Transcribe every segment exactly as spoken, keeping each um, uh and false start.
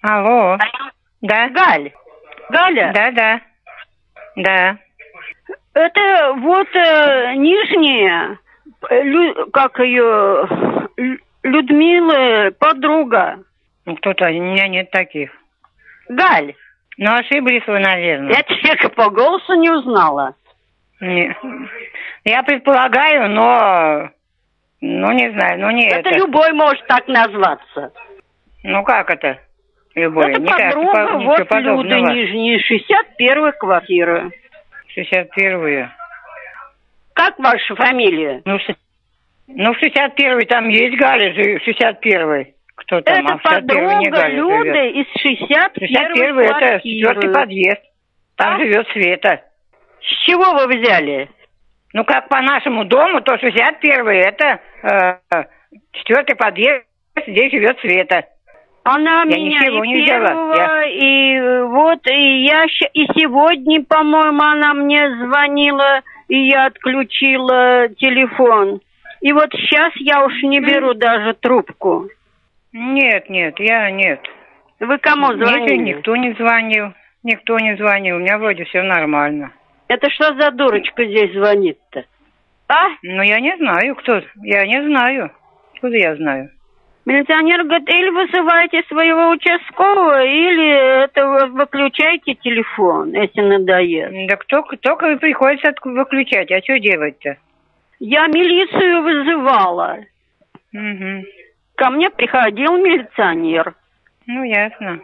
Алло. Да. Галь. Галя? Да, да. Да. Это вот э, нижняя, Лю, как ее, Людмила, подруга. Кто-то, у меня нет таких. Галь. Ну, ошиблись вы, наверное. Я человека по голосу не узнала. Не. Я предполагаю, но... Ну, не знаю, ну не это. Это любой может так назваться. Ну, как это? Любой. Это Никак, подруга, по, вот подобного. Люда Нижняя, шестьдесят первая квартира. шестьдесят первая. Как ваша фамилия? Ну, ну в шестьдесят первой там есть Галя же, в шестьдесят первой. Кто там? Это а в шестьдесят первой не подруга Галя Люды живет. из шестьдесят первой первой это квартиры. четвертый подъезд. Там А? живет Света. С чего вы взяли? Ну, как по нашему дому, то шестьдесят первый это э, четвертый подъезд, здесь живет Света. Она я меня ничего и не взяла. первого, Я... и вот, и я, и сегодня, по-моему, она мне звонила, и я отключила телефон. И вот сейчас я уж не беру даже трубку. Нет, нет, я нет. Вы кому звонили? Нет, никто не звонил, никто не звонил, у меня вроде все нормально. Это что за дурочка здесь звонит-то? А? Ну, я не знаю, кто, я не знаю. Откуда я знаю? Милиционер говорит, или вызывайте своего участкового, или это вы выключайте телефон, если надоест. Да кто, только приходится выключать, а что делать-то? Я милицию вызывала. Угу. Ко мне приходил милиционер. Ну, ясно.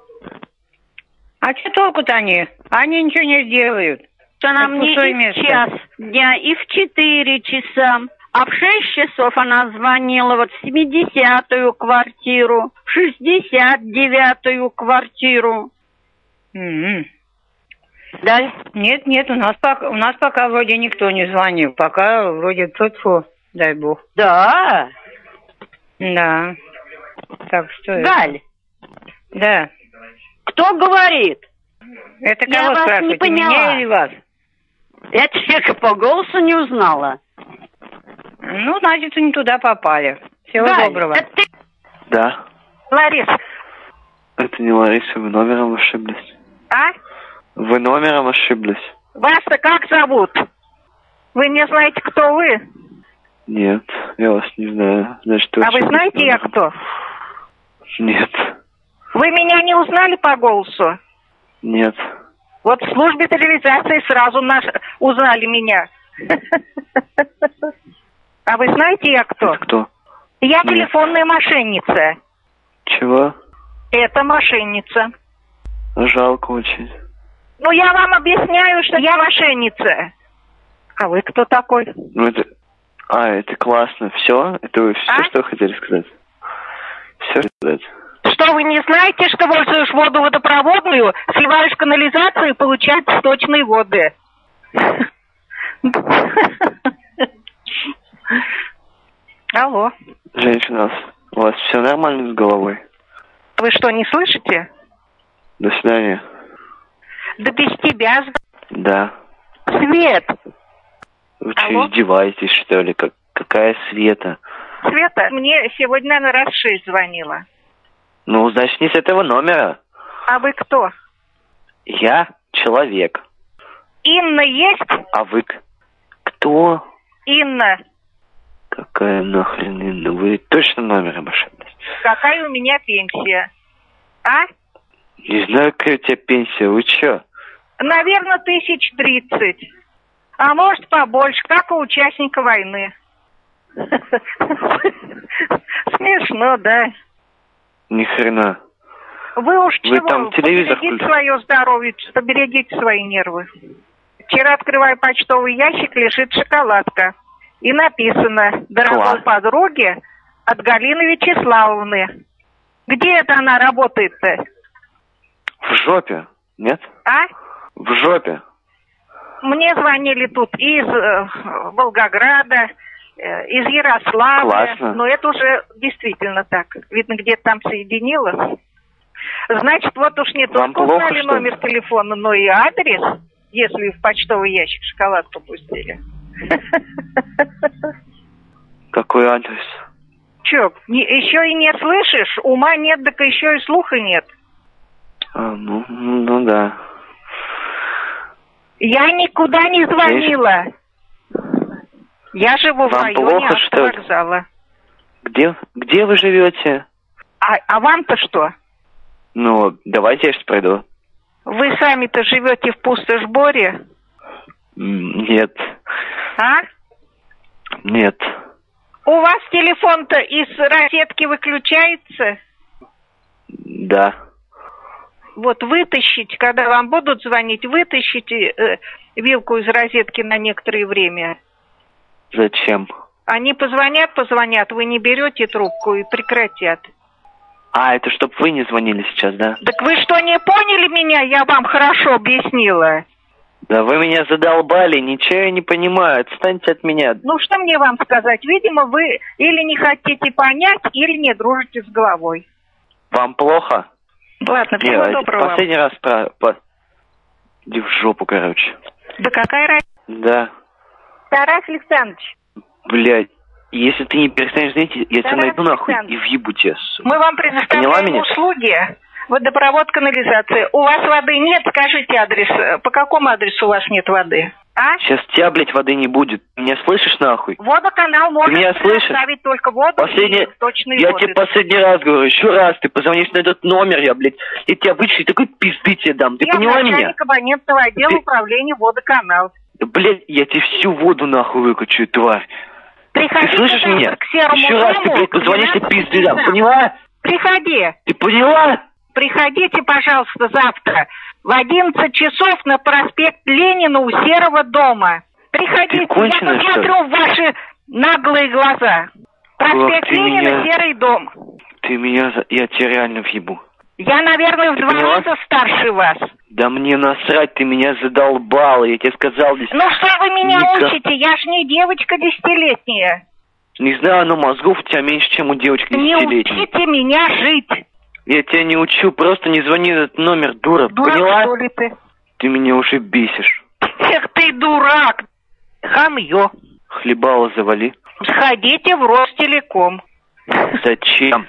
А что толку-то они? Они ничего не сделают. Она это мне и в час дня, и в четыре часа. А в шесть часов она звонила вот в семидесятую квартиру, в шестьдесят девятую квартиру. Mm-hmm. Да? Нет, нет, у нас пока, у нас пока вроде никто не звонил. Пока вроде тьфу-тьфу, дай бог. Да. Да. Так что... Галь. Да. Кто говорит? Это Я кого вас спрашиваете, не поняла. меня или вас? Я человека по голосу не узнала. Ну, значит, не туда попали. Всего Галь, доброго. Это ты... Да. Лариса. Это не Лариса, вы номером ошиблись. А? Вы номером ошиблись. Вас-то как зовут? Вы не знаете, кто вы? Нет, я вас не знаю. Значит, вы а вы знаете, я кто? Нет. Вы меня не узнали по голосу? Нет. Вот в службе стерилизации сразу наш... узнали меня. А вы знаете, я кто? Это кто? Я Нет. телефонная мошенница. Чего? Это мошенница. Жалко очень. Ну, я вам объясняю, что я мошенница. А вы кто такой? Ну, это... А, это классно. Все? Это вы все, а? что хотели сказать? Все сказать. Что, вы не знаете, что пользуешь воду водопроводную, сливаешь в канализацию и получаешь сточные воды? Алло. Женщина, у вас, у вас все нормально с головой? Вы что, не слышите? До свидания. Да без тебя. Да. Свет. Вы что, издеваетесь, что ли? Как, какая Света? Света, мне сегодня, наверное, раз шесть звонила. Ну, значит, не с этого номера. А вы кто? Я человек. Инна есть? А вы кто? Инна. Какая нахрен Инна? Вы точно номером ошиблись? Какая у меня пенсия? А? Не знаю, какая у тебя пенсия. Вы чё? Наверное, тысяч тридцать. А может, побольше, как у участника войны. Смешно, да? Ни хрена. Вы уж Вы чего? там телевизор Поберегите свое здоровье, поберегите свои нервы. Вчера, открывая почтовый ящик, лежит шоколадка. И написано: дорогой подруге от Галины Вячеславовны. Где это она работает-то? В жопе, нет? А? В жопе. Мне звонили тут из э, Волгограда, э, из Ярославля. Классно. Но это уже действительно так. Видно, где-то там соединилось. Значит, вот уж не Вам только плохо, узнали что ли? номер телефона, но и адрес, если в почтовый ящик шоколадку пустили. Какой адрес? Че, еще и не слышишь? Ума нет, так еще и слуха нет. А, ну, ну да. Я никуда не звонила. Я живу Вам в районе плохо, что ли? автовокзала. Где, где вы живете? А, а вам-то что? Ну, давайте я сейчас пройду. Вы сами-то живете в Пустошборе? Нет. А? Нет. У вас телефон-то из розетки выключается? Да. Вот вытащить, когда вам будут звонить, вытащите э, вилку из розетки на некоторое время. Зачем? Они позвонят, позвонят, вы не берете трубку и прекратят. А, это чтоб вы не звонили сейчас, да? Так вы что, не поняли меня? Я вам хорошо объяснила. Да вы меня задолбали, ничего я не понимаю, отстаньте от меня. Ну, что мне вам сказать? Видимо, вы или не хотите понять, или не дружите с головой. Вам плохо? Ладно, всего Нет, доброго. Последний раз про... по... Иди в жопу, короче. Да какая разница? Да. Тарас Александрович. Блядь, если ты не перестанешь звонить, я тебя Тарас найду нахуй и Александрович. въебу тебя. Мы вам предоставляем услуги. Водопровод, канализация. У вас воды нет? Скажите адрес. По какому адресу у вас нет воды? А? Сейчас тебя, блядь, воды не будет. Меня слышишь нахуй? Водоканал может меня предоставить только воду Последний... и точные Я воды. тебе последний раз говорю, еще раз ты позвонишь на этот номер, я, блядь, я тебя вычислю, такой пизды тебе дам. Ты я поняла меня? Я начальник абонентного отдела ты... управления водоканал. Да, блядь, я тебе всю воду нахуй выкачу, тварь. Приходи, ты слышишь меня? Еще раз ты, блядь, позвонишь, ты пизды дам. Поняла? Приходи. Ты поняла? Приходите, пожалуйста, завтра в одиннадцать часов на проспект Ленина у Серого дома. Приходите, конченая, я посмотрю в ваши наглые глаза. Проспект Ох, Ленина, меня... Серый дом. Ты меня... За... Я тебя реально въебу. Я, наверное, в ты два поняла? раза старше вас. Да мне насрать, ты меня задолбала, я тебе сказал здесь... Ну что вы меня Никак... учите? Я ж не девочка десятилетняя. Не знаю, но мозгов у тебя меньше, чем у девочки десятилетней. Не учите меня жить. Я тебя не учу, просто не звони на этот номер, дура, Дурак, поняла? что ли ты? Ты меня уже бесишь. Эх ты дурак, хамье. Хлебало завали. Сходите в Ростелеком. Зачем?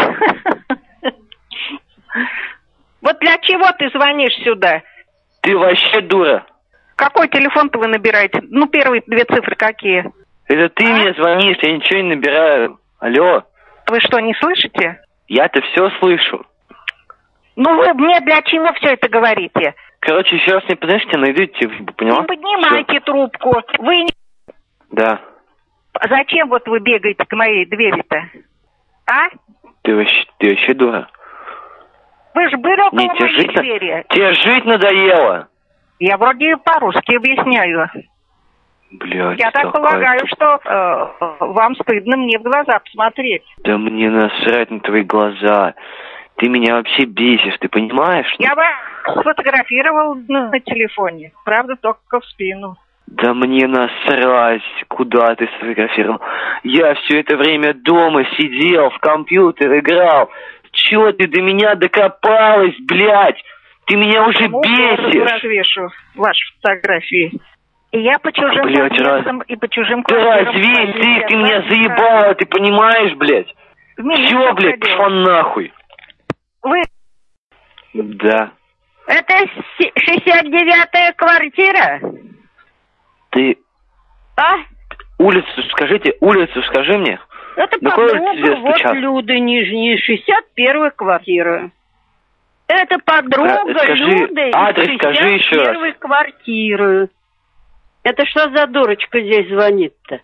Вот для чего ты звонишь сюда? Ты вообще дура. Какой телефон-то вы набираете? Ну, первые две цифры какие? Это ты а? мне звонишь, я ничего не набираю. Алло. Вы что, не слышите? Я-то все слышу. Ну вы мне для чего все это говорите? Короче, еще раз не позвонишь, тебя найду, тебе, поняла? Не поднимайте все. Трубку. Вы не... Да. А зачем вот вы бегаете к моей двери-то? А? Ты вообще, ты вообще дура. Вы же были около не, моей жить двери. На... Тебе жить надоело. Я вроде по-русски объясняю. Блядь, я так полагаю, что э, вам стыдно мне в глаза посмотреть. Да мне насрать на твои глаза. Ты меня вообще бесишь, ты понимаешь? Я бы сфотографировал на, на телефоне. Правда, только в спину. Да мне насрать, куда ты сфотографировал. Я все это время дома сидел, в компьютер играл. Чего ты до меня докопалась, блядь? Ты меня уже Кому бесишь. Я развешу ваши фотографии. И я по чужим блядь, подъездам, раз... и по чужим да квартирам... Да развей ты, ты меня заебала, ты понимаешь, блядь? Все, блядь, пошла нахуй. Вы... Да. Это шестьдесят девятая квартира? Ты... А? Улицу скажите, улицу скажи мне. Это подруга, вот Люды Нижние, шестьдесят первая квартира. Это подруга скажи, Люды адрес из скажи еще раз. шестьдесят первой квартиры. Это что за дурочка здесь звонит-то?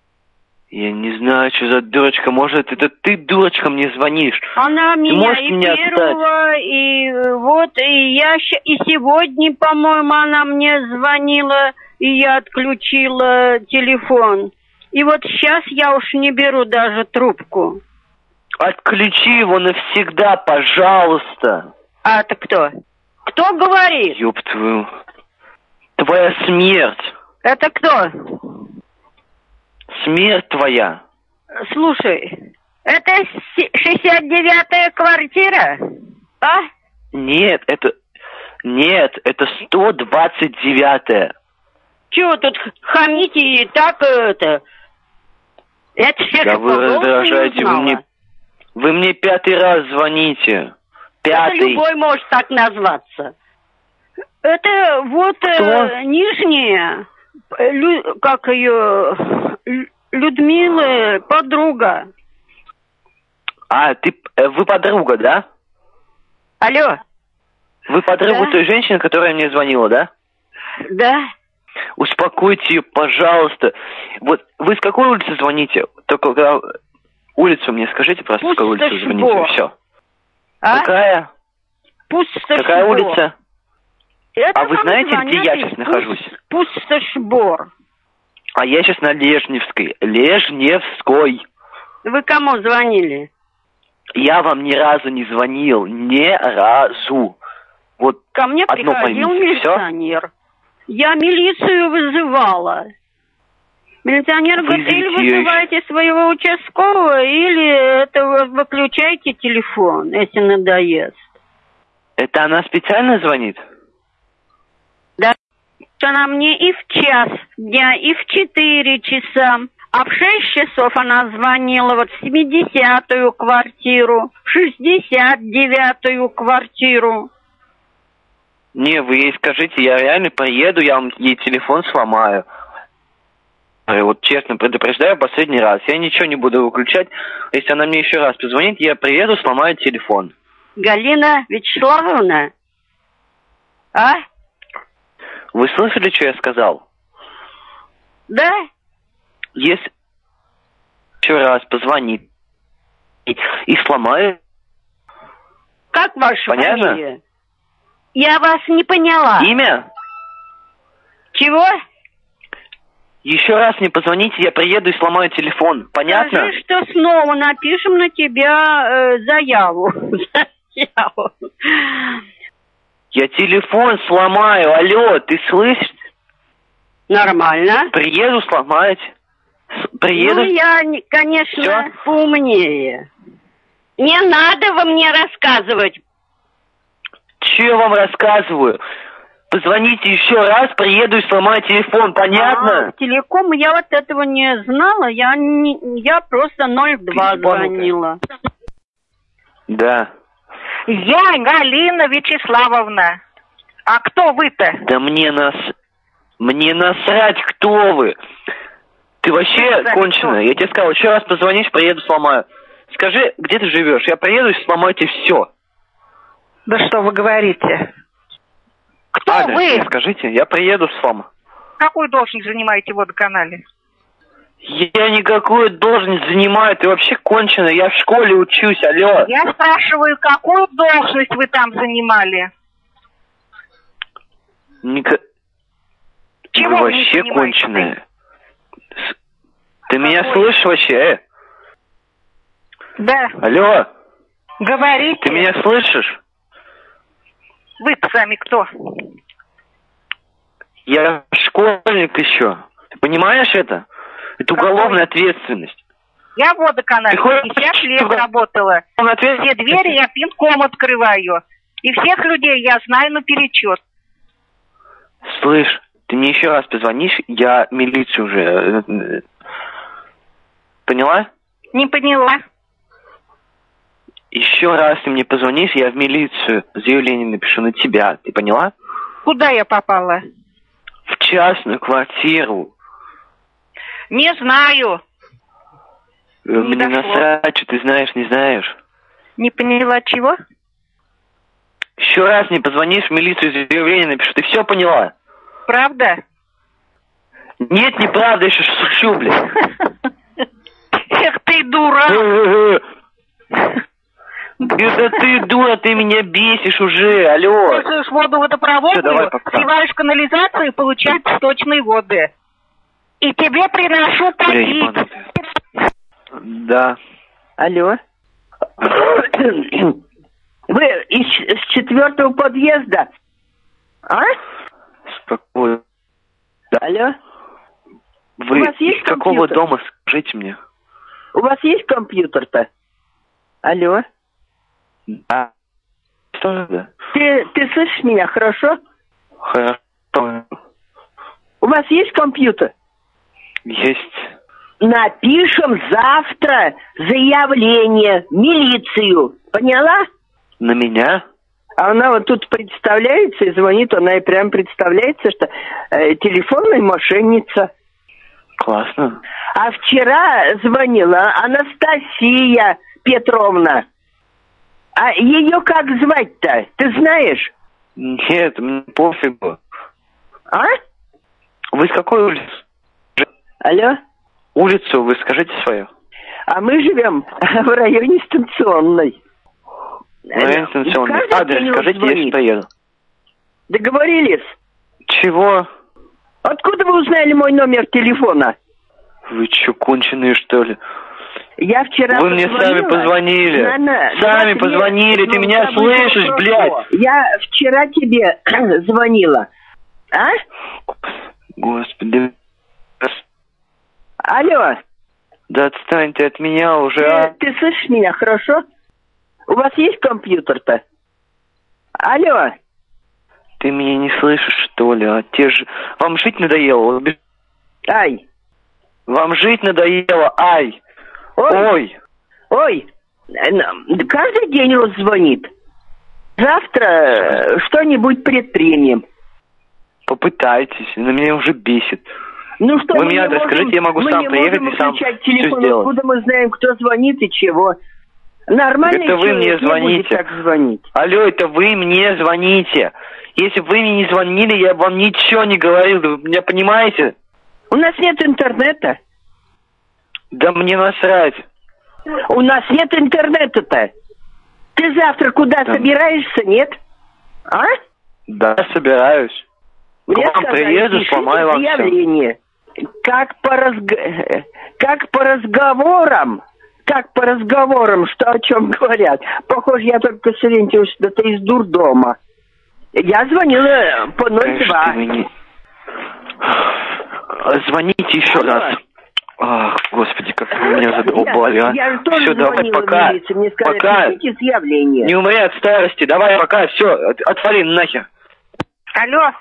Я не знаю, что за дурочка. Может, это ты, дурочка, мне звонишь? Она ты меня и меня первого, отстать? И вот, и я и сегодня, по-моему, она мне звонила, и я отключила телефон. И вот сейчас я уж не беру даже трубку. Отключи его навсегда, пожалуйста. А это кто? Кто говорит? Ёб твою. Твоя смерть. Это кто? Смерть твоя. Слушай, это шестьдесят девятая квартира? А? Нет, это... Нет, это сто двадцать девятая. Чего тут хамите и так это... Это да вы раздражаете, вы мне... Вы мне пятый раз звоните. Пятый. Это любой может так назваться. Это вот э, нижняя, лю, как ее, Людмила, подруга. А, ты, вы подруга, да? Алло. Вы подруга да? той женщины, которая мне звонила, да? Да. Успокойте ее, пожалуйста. Вот вы с какой улицы звоните? Только когда... улицу мне скажите, просто с какой улицы звоните, все. А? Какая? Пустошбор. Какая улица? Это а вы знаете, где я сейчас Пуст... нахожусь? Пустошбор. А я сейчас на Лежневской. Лежневской. Вы кому звонили? Я вам ни разу не звонил. Ни разу. Вот ко мне одно приходил поймите, милиционер. Все? Я милицию вызывала. Милиционер говорит, или вызываете еще... своего участкового, или это вы выключайте телефон, если надоест. Это она специально звонит? Да. Она мне и в час дня, и в четыре часа. А в шесть часов она звонила вот в семидесятую квартиру, в шестьдесят девятую квартиру. Не, вы ей скажите, я реально приеду, я вам ей телефон сломаю. Вот честно предупреждаю последний раз. Я ничего не буду выключать. Если она мне еще раз позвонит, я приеду, сломаю телефон. Галина Вячеславовна? А? Вы слышали, что я сказал? Да. Если еще раз позвонит и, и сломаю. Как ваша Понятно? фамилия? Я вас не поняла. Имя? Чего? Еще раз не позвоните, я приеду и сломаю телефон. Понятно? Скажи, что снова напишем на тебя э, заяву. заяву. Я телефон сломаю. Алло, ты слышишь? Нормально. Приеду сломать. Приеду. Ну, я, конечно, Всё? поумнее. Не надо вам мне рассказывать. Че я вам рассказываю? Позвоните еще раз, приеду и сломаю телефон, понятно? А, телеком я вот этого не знала, я, не, я просто ноль два звонила. Да. Я Галина Вячеславовна. А кто вы-то? Да мне нас... Мне насрать, кто вы. Ты вообще конченая. Я тебе сказал, еще раз позвонишь, приеду, сломаю. Скажи, где ты живешь? Я приеду и сломаю тебе все. Да что вы говорите? Кто Адрес вы? мне скажите, я приеду, сломаю. Какую должность занимаете в водоканале? Я никакую должность занимаю, ты вообще конченая, я в школе учусь, алло. Я спрашиваю, какую должность вы там занимали? Ника... Чего вы вы вообще не конченая. С... Ты Какой? меня слышишь вообще, э? Да. Алло. Говорите. Ты меня слышишь? Вы-то сами кто? Я школьник еще. Ты понимаешь это? Это Какой? уголовная ответственность. Я в водоканале пятьдесят лет работала. Все двери я пинком открываю. И всех людей я знаю наперечет. Слышь, ты мне еще раз позвонишь, я милицию уже... Поняла? Не поняла. Еще раз ты мне позвонишь, я в милицию заявление напишу на тебя. Ты поняла? Куда я попала? В частную квартиру. Не знаю. Не мне дошло. Насрать, что ты знаешь, не знаешь. Не поняла чего? Еще раз не позвонишь, в милицию заявление напишу. Ты все поняла? Правда? Нет, неправда, еще шучу, блядь. Эх ты, дура! Это ты, дура, ты меня бесишь уже, алло. Пользуешь воду водопроводную, сливаешь канализацию и получаешь сточные воды. И тебе приношу попить. Да. Алло. Вы из, из четвертого подъезда? А? Спокойно. Да. Алло. Вы У вас есть из какого компьютер? дома, скажите мне? У вас есть компьютер-то? Алло. Да. Что да? Ты, ты слышишь меня, хорошо? Хорошо. У вас есть компьютер? Есть. Напишем завтра заявление в милицию. Поняла? На меня? А она вот тут представляется и звонит, она и прям представляется, что э, телефонная мошенница. Классно. А вчера звонила Анастасия Петровна. А ее как звать-то? Ты знаешь? Нет, мне пофигу. А? Вы с какой улицы? Алло? Улицу вы скажите свою. А мы живем в районе Станционной. Район Станционной. Адрес скажите, я сюда еду. Договорились? Чего? Откуда вы узнали мой номер телефона? Вы что, конченые, что ли? Я вчера Вы мне сами позвонили. На, на, сами позвонили, ты меня слышишь, блядь? Я вчера тебе звонила. А? Господи. Алло. Да отстань ты от меня уже, ты, а? Ты слышишь меня, хорошо? У вас есть компьютер-то? Алло. Ты меня не слышишь, что ли? А те же... Вам жить надоело? Ай. Вам жить надоело? Ай. Ой. Ой. Ой. Каждый день Рос звонит. Завтра что-нибудь предпримем. Попытайтесь. На меня уже бесит. Ну что, вы мне адрес скажите, я могу сам приехать и сам все сделать. Откуда мы знаем, кто звонит и чего? Нормально. Это вы мне звоните. Так звонить. Алло, это вы мне звоните. Если бы вы мне не звонили, я бы вам ничего не говорил. Вы меня понимаете? У нас нет интернета. Да мне насрать. У нас нет интернета-то. Ты завтра куда да. собираешься, нет? А? Да, собираюсь. Мне К вам сказали, приеду, сломаю вам все. Как по, разг... как по разговорам, как по разговорам, что о чем говорят. Похоже, я только сориентируюсь, что ты из дурдома. Я звонила по ноль два. Звоните еще Алло. раз. Ах, господи, как вы меня задолбали, а. Я, я тоже все, давай, пока. Милиции. Мне сказали, пока. Не умри от старости. Давай, пока, все, отвали нахер. Алло.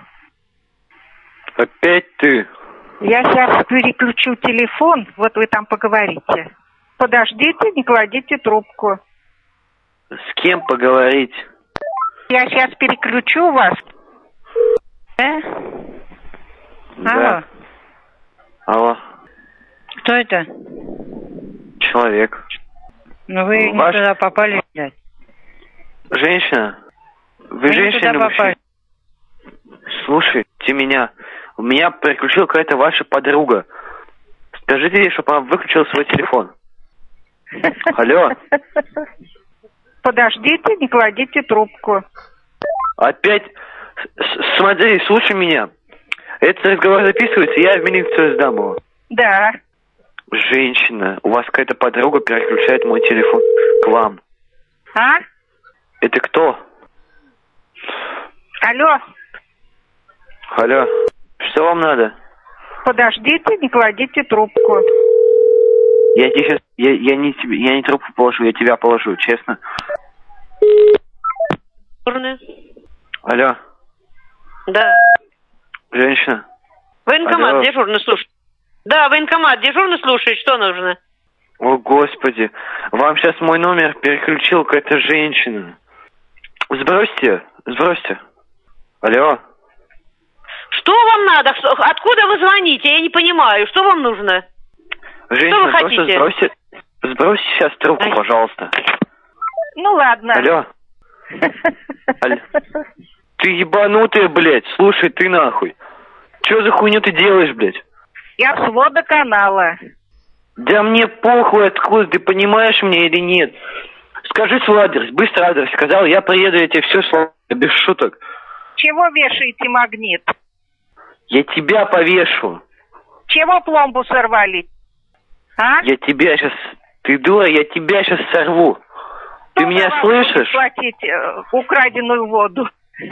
Опять ты. Я сейчас переключу телефон, вот вы там поговорите. Подождите, не кладите трубку. С кем поговорить? Я сейчас переключу вас. Э? Да. Алло. Алло. Кто это? Человек. Ну вы Ваш... не туда попали, блядь. Женщина? Вы, вы женщина? Не туда попали. Слушайте меня. У меня переключила какая-то ваша подруга. Скажите ей, чтобы она выключила свой телефон. Алло. Подождите, не кладите трубку. Опять... С Смотри, слушай меня. Этот разговор записывается, я в милицию сдам его. Да. Женщина, у вас какая-то подруга переключает мой телефон к вам. А? Это кто? Алло. Алло. Что вам надо? Подождите, не кладите трубку. Я тебе сейчас... Я, я, не, тебе, я не трубку положу, я тебя положу, честно. Алло. Да. Женщина. Военкомат Алло. Дежурный слушает. Да, военкомат дежурный слушает, что нужно? О, Господи. Вам сейчас мой номер переключил какая-то женщина. Сбросьте, сбросьте. Алло. Что вам надо? Откуда вы звоните? Я не понимаю. Что вам нужно? Женщина, что вы хотите? Сбросьте, сбросьте сейчас трубку, Ай. пожалуйста. Ну ладно. Алло. Алло. Ты ебанутая, блядь. Слушай, ты нахуй. Че за хуйню ты делаешь, блядь? Я с водоканала. Да мне похуй откуда, ты понимаешь меня или нет? Скажи свой адрес, быстро адрес сказал, я приеду, я тебе все сломаю, без шуток. Чего вешаете магнит? Я тебя повешу. Чего пломбу сорвали? А? Я тебя сейчас... Ты дура, я тебя сейчас сорву. Ты Кто меня слышишь? Платить э, украденную воду.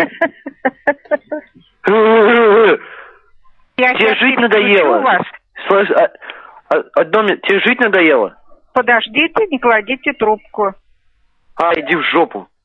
Тебе жить надоело? Слышь, одно мне... Тебе жить надоело? Подождите, не кладите трубку. А, иди в жопу.